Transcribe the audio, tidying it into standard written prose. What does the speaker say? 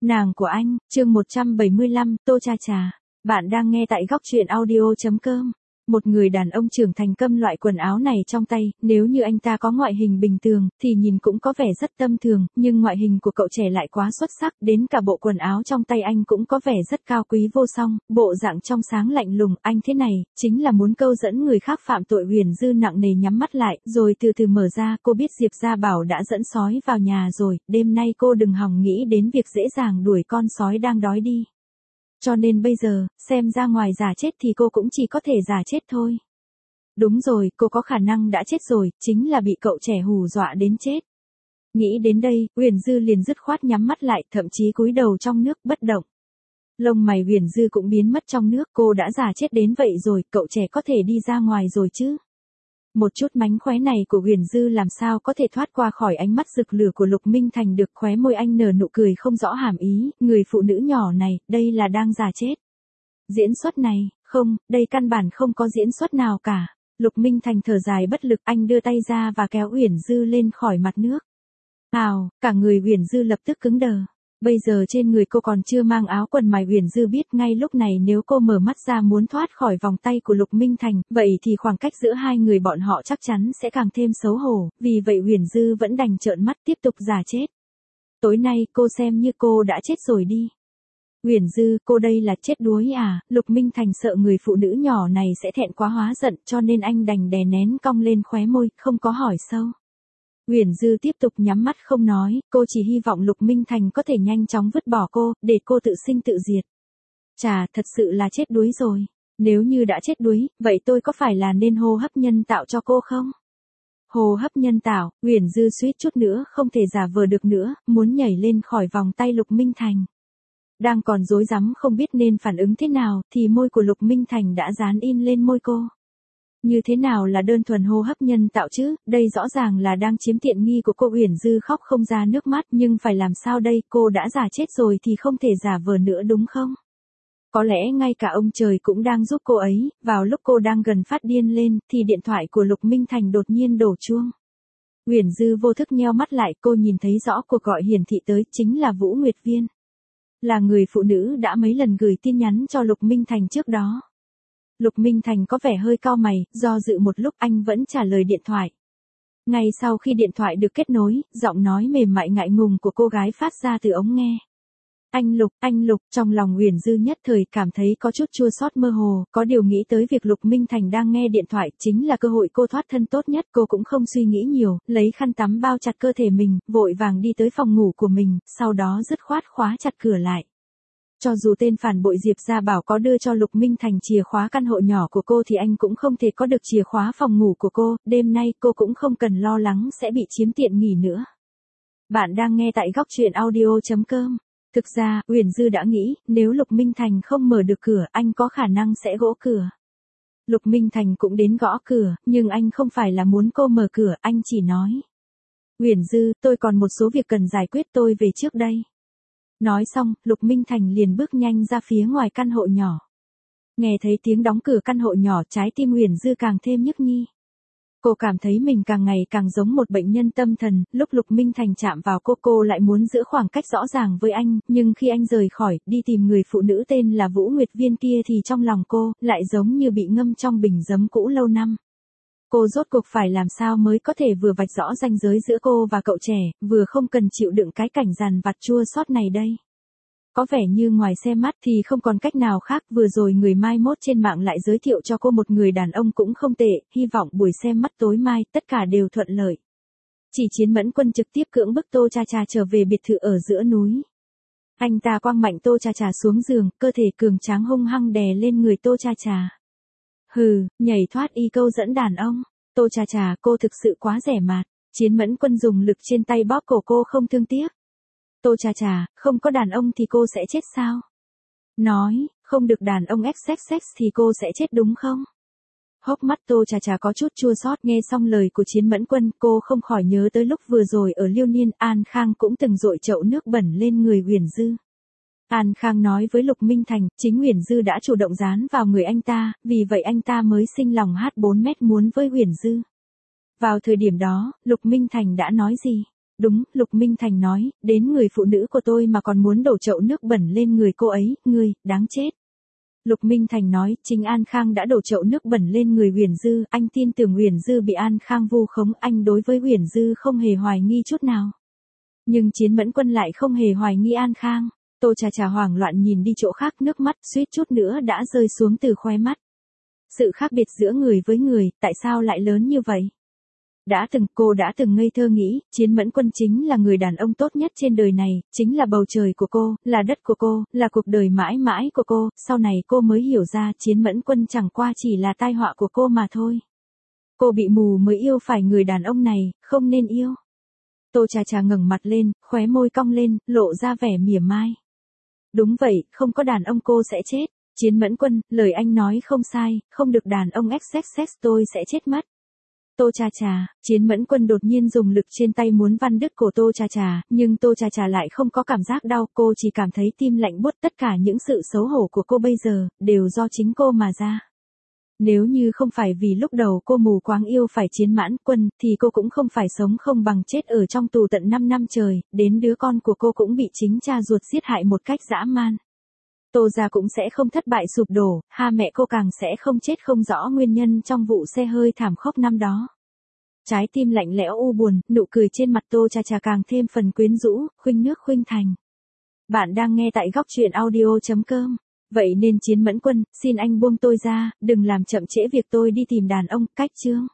Nàng của anh, chương 175, Tô Cha Cha. Bạn đang nghe tại góc truyện audio.com. Một người đàn ông trưởng thành câm loại quần áo này trong tay, nếu như anh ta có ngoại hình bình thường, thì nhìn cũng có vẻ rất tâm thường, nhưng ngoại hình của cậu trẻ lại quá xuất sắc, đến cả bộ quần áo trong tay anh cũng có vẻ rất cao quý vô song, bộ dạng trong sáng lạnh lùng, anh thế này, chính là muốn câu dẫn người khác phạm tội. Huyền Dư nặng nề nhắm mắt lại, rồi từ từ mở ra, cô biết Diệp Gia Bảo đã dẫn sói vào nhà rồi, đêm nay cô đừng hòng nghĩ đến việc dễ dàng đuổi con sói đang đói đi. Cho nên bây giờ, xem ra ngoài giả chết thì cô cũng chỉ có thể giả chết thôi. Đúng rồi, cô có khả năng đã chết rồi, chính là bị cậu trẻ hù dọa đến chết. Nghĩ đến đây, Huyền Dư liền dứt khoát nhắm mắt lại, thậm chí cúi đầu trong nước bất động. Lông mày Huyền Dư cũng biến mất trong nước, cô đã giả chết đến vậy rồi, cậu trẻ có thể đi ra ngoài rồi chứ. Một chút mánh khóe này của Huyền Dư làm sao có thể thoát qua khỏi ánh mắt rực lửa của Lục Minh Thành được. Khóe môi anh nở nụ cười không rõ hàm ý, người phụ nữ nhỏ này, đây là đang giả chết. Diễn xuất này, không, đây căn bản không có diễn xuất nào cả. Lục Minh Thành thở dài bất lực, anh đưa tay ra và kéo Huyền Dư lên khỏi mặt nước. Ào, cả người Huyền Dư lập tức cứng đờ. Bây giờ trên người cô còn chưa mang áo quần mà Huyền Dư biết ngay lúc này nếu cô mở mắt ra muốn thoát khỏi vòng tay của Lục Minh Thành, vậy thì khoảng cách giữa hai người bọn họ chắc chắn sẽ càng thêm xấu hổ, vì vậy Huyền Dư vẫn đành trợn mắt tiếp tục giả chết. Tối nay cô xem như cô đã chết rồi đi. Huyền Dư, cô đây là chết đuối à? Lục Minh Thành sợ người phụ nữ nhỏ này sẽ thẹn quá hóa giận, cho nên anh đành đè nén cong lên khóe môi, không có hỏi sâu. Huyền Dư tiếp tục nhắm mắt không nói, cô chỉ hy vọng Lục Minh Thành có thể nhanh chóng vứt bỏ cô, để cô tự sinh tự diệt. Chà, thật sự là chết đuối rồi. Nếu như đã chết đuối, vậy tôi có phải là nên hô hấp nhân tạo cho cô không? Hô hấp nhân tạo, Huyền Dư suýt chút nữa không thể giả vờ được nữa, muốn nhảy lên khỏi vòng tay Lục Minh Thành. Đang còn rối rắm không biết nên phản ứng thế nào, thì môi của Lục Minh Thành đã dán in lên môi cô. Như thế nào là đơn thuần hô hấp nhân tạo chứ, đây rõ ràng là đang chiếm tiện nghi của cô. Huyền Dư khóc không ra nước mắt, nhưng phải làm sao đây, cô đã giả chết rồi thì không thể giả vờ nữa đúng không? Có lẽ ngay cả ông trời cũng đang giúp cô ấy, vào lúc cô đang gần phát điên lên, thì điện thoại của Lục Minh Thành đột nhiên đổ chuông. Huyền Dư vô thức nheo mắt lại, cô nhìn thấy rõ cuộc gọi hiển thị tới, chính là Vũ Nguyệt Viên. Là người phụ nữ đã mấy lần gửi tin nhắn cho Lục Minh Thành trước đó. Lục Minh Thành có vẻ hơi cau mày, do dự một lúc anh vẫn trả lời điện thoại. Ngay sau khi điện thoại được kết nối, giọng nói mềm mại ngại ngùng của cô gái phát ra từ ống nghe. Anh Lục, trong lòng Huyền Dư nhất thời cảm thấy có chút chua xót mơ hồ, có điều nghĩ tới việc Lục Minh Thành đang nghe điện thoại chính là cơ hội cô thoát thân tốt nhất, cô cũng không suy nghĩ nhiều, lấy khăn tắm bao chặt cơ thể mình, vội vàng đi tới phòng ngủ của mình, sau đó dứt khoát khóa chặt cửa lại. Cho dù tên phản bội Diệp Gia Bảo có đưa cho Lục Minh Thành chìa khóa căn hộ nhỏ của cô thì anh cũng không thể có được chìa khóa phòng ngủ của cô, đêm nay cô cũng không cần lo lắng sẽ bị chiếm tiện nghi nữa. Bạn đang nghe tại góc truyện audio.com. Thực ra, Huyền Dư đã nghĩ, nếu Lục Minh Thành không mở được cửa, anh có khả năng sẽ gõ cửa. Lục Minh Thành cũng đến gõ cửa, nhưng anh không phải là muốn cô mở cửa, anh chỉ nói. Huyền Dư, tôi còn một số việc cần giải quyết, tôi về trước đây. Nói xong, Lục Minh Thành liền bước nhanh ra phía ngoài căn hộ nhỏ. Nghe thấy tiếng đóng cửa căn hộ nhỏ, trái tim Huyền Dư càng thêm nhức nhih. Cô cảm thấy mình càng ngày càng giống một bệnh nhân tâm thần, lúc Lục Minh Thành chạm vào cô lại muốn giữ khoảng cách rõ ràng với anh, nhưng khi anh rời khỏi, đi tìm người phụ nữ tên là Vũ Nguyệt Viên kia thì trong lòng cô, lại giống như bị ngâm trong bình giấm cũ lâu năm. Cô rốt cuộc phải làm sao mới có thể vừa vạch rõ ranh giới giữa cô và cậu trẻ, vừa không cần chịu đựng cái cảnh dằn vặt chua xót này đây. Có vẻ như ngoài xem mắt thì không còn cách nào khác, vừa rồi người mai mốt trên mạng lại giới thiệu cho cô một người đàn ông cũng không tệ, hy vọng buổi xem mắt tối mai tất cả đều thuận lợi. Chỉ Chiến Mẫn Quân trực tiếp cưỡng bức Tô Cha Cha trở về biệt thự ở giữa núi. Anh ta quăng mạnh Tô Cha Cha xuống giường, cơ thể cường tráng hung hăng đè lên người Tô Cha Cha. Hừ, nhảy thoát y câu dẫn đàn ông. Tô Cha Cha, cô thực sự quá rẻ mạt. Chiến Mẫn Quân dùng lực trên tay bóp cổ cô không thương tiếc. Tô Cha Cha, không có đàn ông thì cô sẽ chết sao? Nói, không được đàn ông XXX thì cô sẽ chết đúng không? Hốc mắt Tô Cha Cha có chút chua xót, nghe xong lời của Chiến Mẫn Quân, cô không khỏi nhớ tới lúc vừa rồi ở Liêu Niên, An Khang cũng từng dội chậu nước bẩn lên người Huyền Dư. An Khang nói với Lục Minh Thành, chính Huyền Dư đã chủ động dán vào người anh ta, vì vậy anh ta mới sinh lòng hát 4 mét muốn với Huyền Dư. Vào thời điểm đó, Lục Minh Thành đã nói gì? Đúng, Lục Minh Thành nói, đến người phụ nữ của tôi mà còn muốn đổ chậu nước bẩn lên người cô ấy, ngươi, đáng chết. Lục Minh Thành nói, chính An Khang đã đổ chậu nước bẩn lên người Uyển Dư, anh tin tưởng Uyển Dư bị An Khang vu khống, anh đối với Uyển Dư không hề hoài nghi chút nào. Nhưng Chiến Mẫn Quân lại không hề hoài nghi An Khang. Tô Trà Trà hoảng loạn nhìn đi chỗ khác, nước mắt suýt chút nữa đã rơi xuống từ khóe mắt. Sự khác biệt giữa người với người, tại sao lại lớn như vậy? Cô đã từng ngây thơ nghĩ, Chiến Mẫn Quân chính là người đàn ông tốt nhất trên đời này, chính là bầu trời của cô, là đất của cô, là cuộc đời mãi mãi của cô, sau này cô mới hiểu ra Chiến Mẫn Quân chẳng qua chỉ là tai họa của cô mà thôi. Cô bị mù mới yêu phải người đàn ông này, không nên yêu. Tô Trà Trà ngẩng mặt lên, khóe môi cong lên, lộ ra vẻ mỉa mai. Đúng vậy, không có đàn ông cô sẽ chết. Chiến Mẫn Quân, lời anh nói không sai, không được đàn ông XXX tôi sẽ chết mất. Tô Trà Trà, Chiến Mẫn Quân đột nhiên dùng lực trên tay muốn vặn đứt cổ Tô Trà Trà, nhưng Tô Trà Trà lại không có cảm giác đau, cô chỉ cảm thấy tim lạnh buốt, tất cả những sự xấu hổ của cô bây giờ, đều do chính cô mà ra. Nếu như không phải vì lúc đầu cô mù quáng yêu phải Chiến Mãn Quân, thì cô cũng không phải sống không bằng chết ở trong tù tận 5 năm trời, đến đứa con của cô cũng bị chính cha ruột giết hại một cách dã man. Tô gia cũng sẽ không thất bại sụp đổ, ha mẹ cô càng sẽ không chết không rõ nguyên nhân trong vụ xe hơi thảm khốc năm đó. Trái tim lạnh lẽo u buồn, nụ cười trên mặt Tô Trà Trà càng thêm phần quyến rũ, khuynh nước khuynh thành. Bạn đang nghe tại góc truyện audio.com. Vậy nên Chiến Mẫn Quân, xin anh buông tôi ra, đừng làm chậm trễ việc tôi đi tìm đàn ông, cách chương.